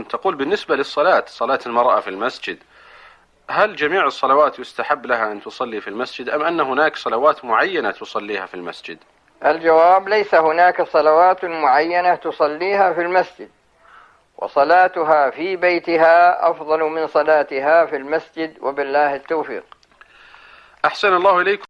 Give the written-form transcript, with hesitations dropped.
تقول بالنسبة للصلاة، صلاة المرأة في المسجد، هل جميع الصلوات يستحب لها أن تصلي في المسجد أم أن هناك صلوات معينة تصليها في المسجد؟ الجواب: ليس هناك صلوات معينة تصليها في المسجد، وصلاتها في بيتها أفضل من صلاتها في المسجد، وبالله التوفيق. أحسن الله إليكم.